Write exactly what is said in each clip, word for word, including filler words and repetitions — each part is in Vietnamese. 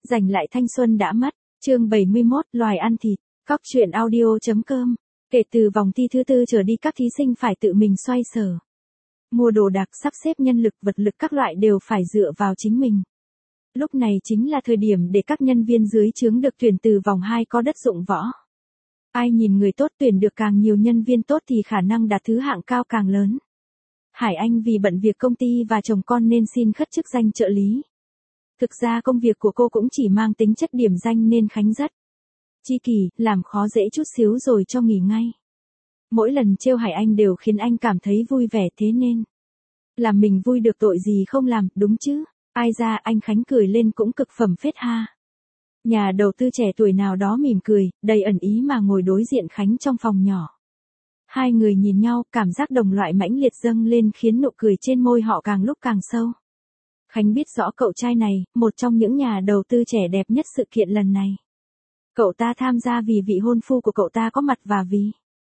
Giành lại thanh xuân đã mất, chương bảy mươi mốt, loài ăn thịt, Cóc truyện audio.com. Kể từ vòng thi thứ tư trở đi các thí sinh phải tự mình xoay sở. Mua đồ đạc, sắp xếp nhân lực, vật lực các loại đều phải dựa vào chính mình. Lúc này chính là thời điểm để các nhân viên dưới trướng được tuyển từ vòng hai có đất dụng võ. Ai nhìn người tốt tuyển được càng nhiều nhân viên tốt thì khả năng đạt thứ hạng cao càng lớn. Hải Anh vì bận việc công ty và chồng con nên xin khất chức danh trợ lý. Thực ra công việc của cô cũng chỉ mang tính chất điểm danh nên Khánh rất chi kỷ, làm khó dễ chút xíu rồi cho nghỉ ngay. Mỗi lần trêu Hải Anh đều khiến anh cảm thấy vui vẻ, thế nên làm mình vui được tội gì không làm, đúng chứ? Ai ra anh Khánh cười lên cũng cực phẩm phết ha. Nhà đầu tư trẻ tuổi nào đó mỉm cười, đầy ẩn ý mà ngồi đối diện Khánh trong phòng nhỏ. Hai người nhìn nhau, cảm giác đồng loại mãnh liệt dâng lên khiến nụ cười trên môi họ càng lúc càng sâu. Khánh biết rõ cậu trai này, một trong những nhà đầu tư trẻ đẹp nhất sự kiện lần này. Cậu ta tham gia vì vị hôn phu của cậu ta có mặt và vì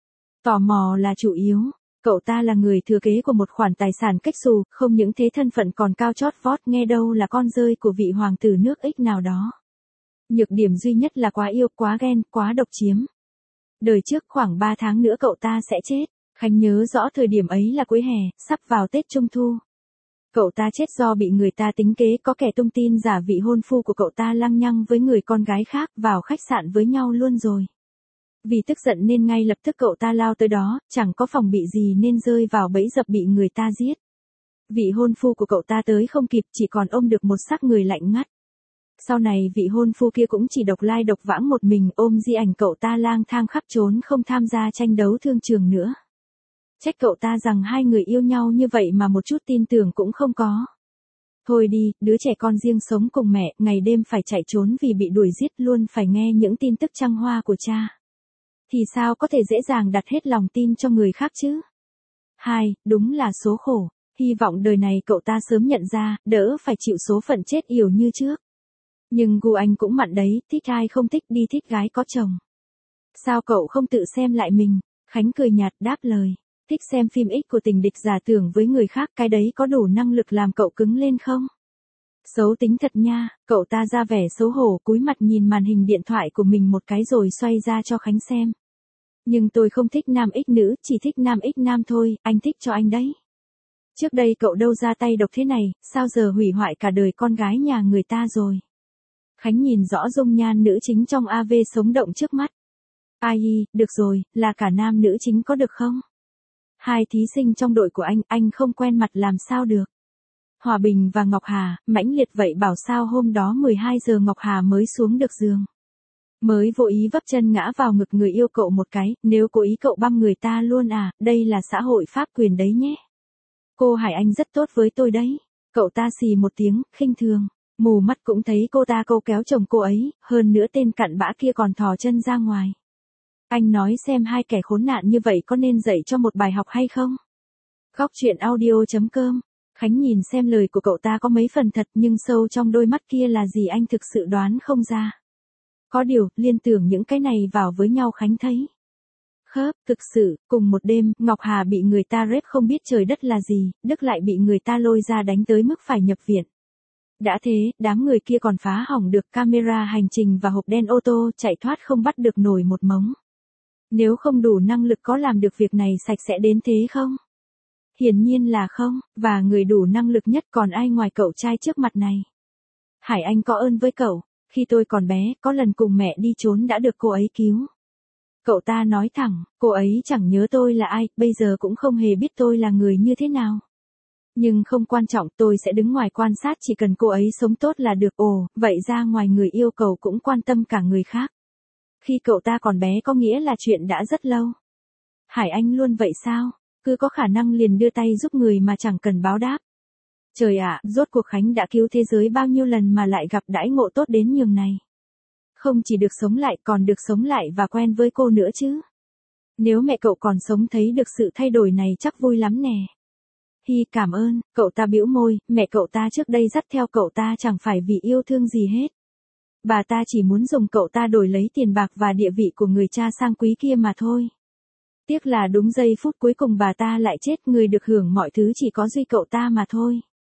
tò mò là chủ yếu. Cậu ta là người thừa kế của một khoản tài sản cách xù, không những thế thân phận còn cao chót vót, nghe đâu là con rơi của vị hoàng tử nước Ích nào đó. Nhược điểm duy nhất là quá yêu, quá ghen, quá độc chiếm. Đời trước khoảng ba tháng nữa cậu ta sẽ chết. Khánh nhớ rõ thời điểm ấy là cuối hè, sắp vào Tết Trung Thu. Cậu ta chết do bị người ta tính kế, có kẻ tung tin giả vị hôn phu của cậu ta lăng nhăng với người con gái khác, vào khách sạn với nhau luôn rồi. Vì tức giận nên ngay lập tức cậu ta lao tới đó, chẳng có phòng bị gì nên rơi vào bẫy dập bị người ta giết. Vị hôn phu của cậu ta tới không kịp, chỉ còn ôm được một xác người lạnh ngắt. Sau này vị hôn phu kia cũng chỉ độc lai độc vãng một mình, ôm di ảnh cậu ta lang thang khắp trốn, không tham gia tranh đấu thương trường nữa. Trách cậu ta rằng hai người yêu nhau như vậy mà một chút tin tưởng cũng không có. Thôi đi, đứa trẻ con riêng sống cùng mẹ, ngày đêm phải chạy trốn vì bị đuổi giết, luôn phải nghe những tin tức trăng hoa của cha. Thì sao có thể dễ dàng đặt hết lòng tin cho người khác chứ? Hai, đúng là số khổ. Hy vọng đời này cậu ta sớm nhận ra, đỡ phải chịu số phận chết yểu như trước. Nhưng gu anh cũng mặn đấy, thích ai không thích đi thích gái có chồng. Sao cậu không tự xem lại mình? Khánh cười nhạt đáp lời. Thích xem phim X của tình địch giả tưởng với người khác, cái đấy có đủ năng lực làm cậu cứng lên không? Xấu tính thật nha, cậu ta ra vẻ xấu hổ cúi mặt nhìn màn hình điện thoại của mình một cái rồi xoay ra cho Khánh xem. Nhưng tôi không thích nam X nữ, chỉ thích nam X nam thôi, anh thích cho anh đấy. Trước đây cậu đâu ra tay độc thế này, sao giờ hủy hoại cả đời con gái nhà người ta rồi. Khánh nhìn rõ dung nhan nữ chính trong a vê sống động trước mắt. Ai, được rồi, là cả nam nữ chính có được không? Hai thí sinh trong đội của anh, anh không quen mặt làm sao được. Hòa Bình và Ngọc Hà, mãnh liệt vậy bảo sao hôm đó mười hai giờ Ngọc Hà mới xuống được giường. Mới vô ý vấp chân ngã vào ngực người yêu cậu một cái, nếu cố ý cậu băm người ta luôn à, đây là xã hội pháp quyền đấy nhé. Cô Hải Anh rất tốt với tôi đấy. Cậu ta xì một tiếng, khinh thường. Mù mắt cũng thấy cô ta câu kéo chồng cô ấy, hơn nữa tên cặn bã kia còn thò chân ra ngoài. Anh nói xem hai kẻ khốn nạn như vậy có nên dạy cho một bài học hay không? Cóc truyện audio.com. Khánh nhìn xem lời của cậu ta có mấy phần thật, nhưng sâu trong đôi mắt kia là gì anh thực sự đoán không ra. Có điều, liên tưởng những cái này vào với nhau Khánh thấy khớp, thực sự, cùng một đêm, Ngọc Hà bị người ta rep không biết trời đất là gì, Đức lại bị người ta lôi ra đánh tới mức phải nhập viện. Đã thế, đám người kia còn phá hỏng được camera hành trình và hộp đen ô tô, chạy thoát không bắt được nổi một mống. Nếu không đủ năng lực có làm được việc này sạch sẽ đến thế không? Hiển nhiên là không, và người đủ năng lực nhất còn ai ngoài cậu trai trước mặt này. Hải Anh có ơn với cậu, khi tôi còn bé, có lần cùng mẹ đi trốn đã được cô ấy cứu. Cậu ta nói thẳng, cô ấy chẳng nhớ tôi là ai, bây giờ cũng không hề biết tôi là người như thế nào. Nhưng không quan trọng, tôi sẽ đứng ngoài quan sát, chỉ cần cô ấy sống tốt là được. Ồ, vậy ra ngoài người yêu cầu cũng quan tâm cả người khác. Khi cậu ta còn bé có nghĩa là chuyện đã rất lâu. Hải Anh luôn vậy sao? Cứ có khả năng liền đưa tay giúp người mà chẳng cần báo đáp. Trời ạ, rốt cuộc Khánh đã cứu thế giới bao nhiêu lần mà lại gặp đãi ngộ tốt đến nhường này. Không chỉ được sống lại còn được sống lại và quen với cô nữa chứ. Nếu mẹ cậu còn sống thấy được sự thay đổi này chắc vui lắm nè. Hi cảm ơn, cậu ta bĩu môi, mẹ cậu ta trước đây dắt theo cậu ta chẳng phải vì yêu thương gì hết. Bà ta chỉ muốn dùng cậu ta đổi lấy tiền bạc và địa vị của người cha sang quý kia mà thôi. Tiếc là đúng giây phút cuối cùng bà ta lại chết, người được hưởng mọi thứ chỉ có duy cậu ta mà thôi.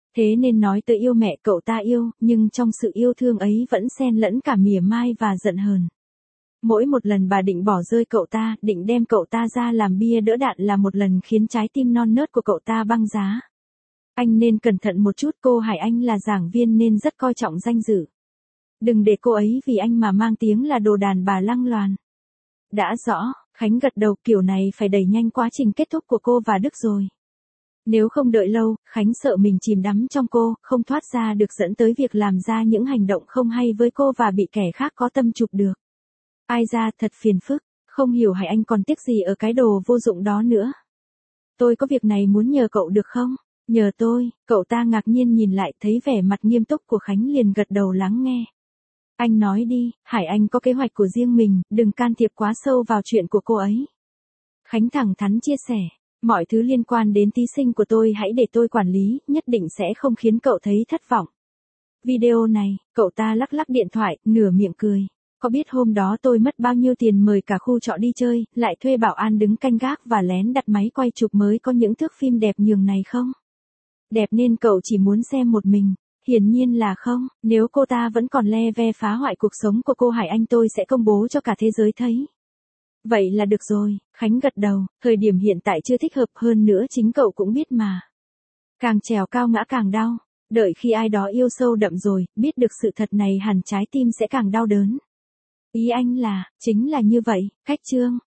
Thế nên nói tới yêu mẹ cậu ta yêu, nhưng trong sự yêu thương ấy vẫn xen lẫn cả mỉa mai và giận hờn. Mỗi một lần bà định bỏ rơi cậu ta, định đem cậu ta ra làm bia đỡ đạn là một lần khiến trái tim non nớt của cậu ta băng giá. Anh nên cẩn thận một chút, cô Hải Anh là giảng viên nên rất coi trọng danh dự. Đừng để cô ấy vì anh mà mang tiếng là đồ đàn bà lăng loàn. Đã rõ, Khánh gật đầu, kiểu này phải đẩy nhanh quá trình kết thúc của cô và Đức rồi. Nếu không đợi lâu, Khánh sợ mình chìm đắm trong cô, không thoát ra được dẫn tới việc làm ra những hành động không hay với cô và bị kẻ khác có tâm chụp được. Ai ra thật phiền phức, không hiểu Hải Anh còn tiếc gì ở cái đồ vô dụng đó nữa. Tôi có việc này muốn nhờ cậu được không? Nhờ tôi, cậu ta ngạc nhiên nhìn lại thấy vẻ mặt nghiêm túc của Khánh liền gật đầu lắng nghe. Anh nói đi, Hải Anh có kế hoạch của riêng mình, đừng can thiệp quá sâu vào chuyện của cô ấy. Khánh thẳng thắn chia sẻ, mọi thứ liên quan đến thí sinh của tôi hãy để tôi quản lý, nhất định sẽ không khiến cậu thấy thất vọng. Video này, cậu ta lắc lắc điện thoại, nửa miệng cười. Có biết hôm đó tôi mất bao nhiêu tiền mời cả khu trọ đi chơi, lại thuê bảo an đứng canh gác và lén đặt máy quay chụp mới có những thước phim đẹp nhường này không? Đẹp nên cậu chỉ muốn xem một mình. Hiển nhiên là không, nếu cô ta vẫn còn le ve phá hoại cuộc sống của cô Hải Anh tôi sẽ công bố cho cả thế giới thấy. Vậy là được rồi, Khánh gật đầu, thời điểm hiện tại chưa thích hợp, hơn nữa chính cậu cũng biết mà. Càng trèo cao ngã càng đau, đợi khi ai đó yêu sâu đậm rồi, biết được sự thật này hẳn trái tim sẽ càng đau đớn. Ý anh là, chính là như vậy, cách chương.